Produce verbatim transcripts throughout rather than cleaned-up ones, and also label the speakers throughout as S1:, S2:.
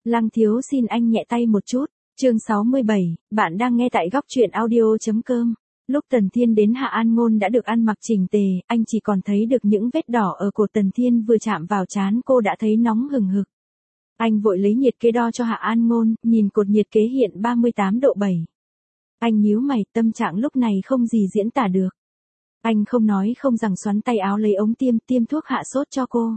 S1: Lăng thiếu xin anh nhẹ tay một chút. Chương sáu mươi bảy, bạn đang nghe tại góc truyện audio.com. Lúc Tần Thiên đến Hạ An Ngôn đã được ăn mặc chỉnh tề, anh chỉ còn thấy được những vết đỏ ở cổ Tần Thiên vừa chạm vào trán cô đã thấy nóng hừng hực. Anh vội lấy nhiệt kế đo cho Hạ An Ngôn, nhìn cột nhiệt kế hiện ba mươi tám độ bảy. Anh nhíu mày, tâm trạng lúc này không gì diễn tả được. Anh không nói không rằng xoắn tay áo lấy ống tiêm, tiêm thuốc hạ sốt cho cô.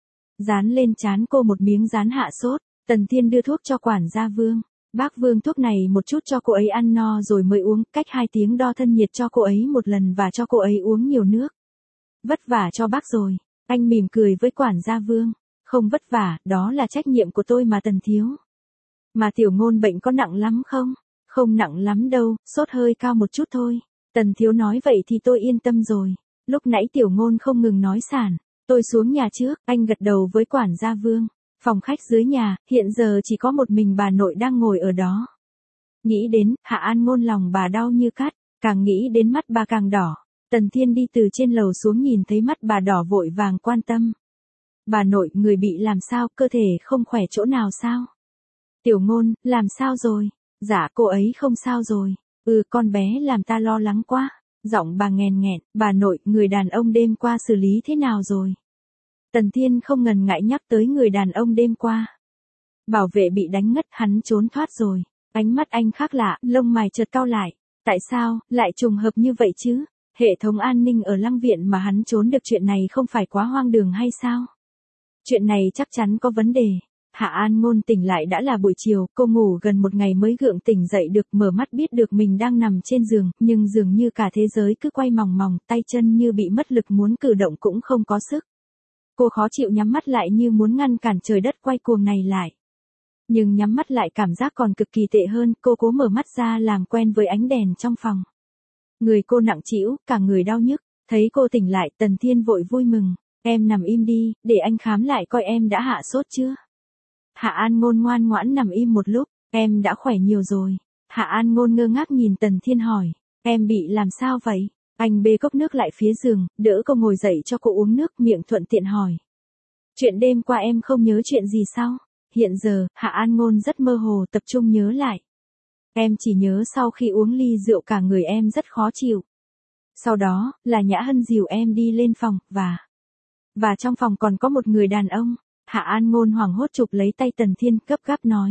S1: Dán lên trán cô một miếng dán hạ sốt, Tần Thiên đưa thuốc cho quản gia Vương. Bác Vương thuốc này một chút cho cô ấy ăn no rồi mới uống, cách hai tiếng đo thân nhiệt cho cô ấy một lần và cho cô ấy uống nhiều nước. Vất vả cho bác rồi, anh mỉm cười với quản gia Vương. Không vất vả, đó là trách nhiệm của tôi mà Tần thiếu. Mà Tiểu Ngôn bệnh có nặng lắm không? Không nặng lắm đâu, sốt hơi cao một chút thôi. Tần thiếu nói vậy thì tôi yên tâm rồi. Lúc nãy Tiểu Ngôn không ngừng nói sản. Tôi xuống nhà trước, anh gật đầu với quản gia Vương. Phòng khách dưới nhà, hiện giờ chỉ có một mình bà nội đang ngồi ở đó. Nghĩ đến, Hạ An Ngôn lòng bà đau như cắt, càng nghĩ đến mắt bà càng đỏ. Tần Thiên đi từ trên lầu xuống nhìn thấy mắt bà đỏ vội vàng quan tâm. Bà nội, người bị làm sao, cơ thể không khỏe chỗ nào sao? Tiểu Ngôn, làm sao rồi? Dạ cô ấy không sao rồi. Ừ, con bé làm ta lo lắng quá. Giọng bà nghèn nghẹn, bà nội, người đàn ông đêm qua xử lý thế nào rồi? Tần Thiên không ngần ngại nhắc tới người đàn ông đêm qua. Bảo vệ bị đánh ngất, hắn trốn thoát rồi. Ánh mắt anh khác lạ, lông mày chợt cau lại. Tại sao, lại trùng hợp như vậy chứ? Hệ thống an ninh ở Lăng Viện mà hắn trốn được, chuyện này không phải quá hoang đường hay sao? Chuyện này chắc chắn có vấn đề. Hạ An Ngôn tỉnh lại đã là buổi chiều, cô ngủ gần một ngày mới gượng tỉnh dậy được, mở mắt biết được mình đang nằm trên giường, nhưng dường như cả thế giới cứ quay mòng mòng, tay chân như bị mất lực muốn cử động cũng không có sức. Cô khó chịu nhắm mắt lại như muốn ngăn cản trời đất quay cuồng này lại. Nhưng nhắm mắt lại cảm giác còn cực kỳ tệ hơn, cô cố mở mắt ra làm quen với ánh đèn trong phòng. Người cô nặng trĩu, cả người đau nhức, thấy cô tỉnh lại, Tần Thiên vội vui mừng. Em nằm im đi, để anh khám lại coi em đã hạ sốt chưa. Hạ An Ngôn ngoan ngoãn nằm im một lúc, em đã khỏe nhiều rồi. Hạ An Ngôn ngơ ngác nhìn Tần Thiên hỏi, em bị làm sao vậy? Anh bê cốc nước lại phía giường, đỡ cô ngồi dậy cho cô uống nước, miệng thuận tiện hỏi. Chuyện đêm qua em không nhớ chuyện gì sao? Hiện giờ, Hạ An Ngôn rất mơ hồ, tập trung nhớ lại. Em chỉ nhớ sau khi uống ly rượu cả người em rất khó chịu. Sau đó, là Nhã Hân dìu em đi lên phòng, và... Và trong phòng còn có một người đàn ông. Hạ An Ngôn hoảng hốt chụp lấy tay Tần Thiên, gấp gáp nói.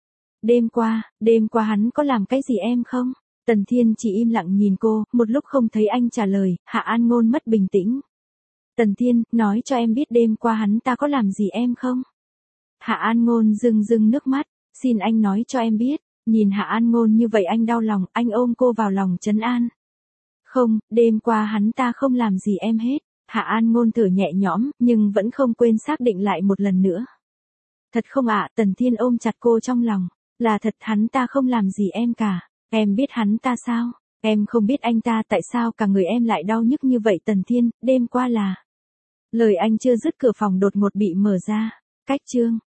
S1: Đêm qua, đêm qua hắn có làm cái gì em không? Tần Thiên chỉ im lặng nhìn cô, một lúc không thấy anh trả lời, Hạ An Ngôn mất bình tĩnh. Tần Thiên, nói cho em biết đêm qua hắn ta có làm gì em không? Hạ An Ngôn rưng rưng nước mắt, xin anh nói cho em biết. Nhìn Hạ An Ngôn như vậy anh đau lòng, anh ôm cô vào lòng trấn an. Không, đêm qua hắn ta không làm gì em hết. Hạ An Ngôn thở nhẹ nhõm, nhưng vẫn không quên xác định lại một lần nữa. Thật không ạ? Tần Thiên ôm chặt cô trong lòng. Là thật, hắn ta không làm gì em cả. Em biết hắn ta sao? Em không biết anh ta, tại sao cả người em lại đau nhức như vậy Tần Thiên, đêm qua là... Lời anh chưa dứt cửa phòng đột ngột bị mở ra. Cách chương.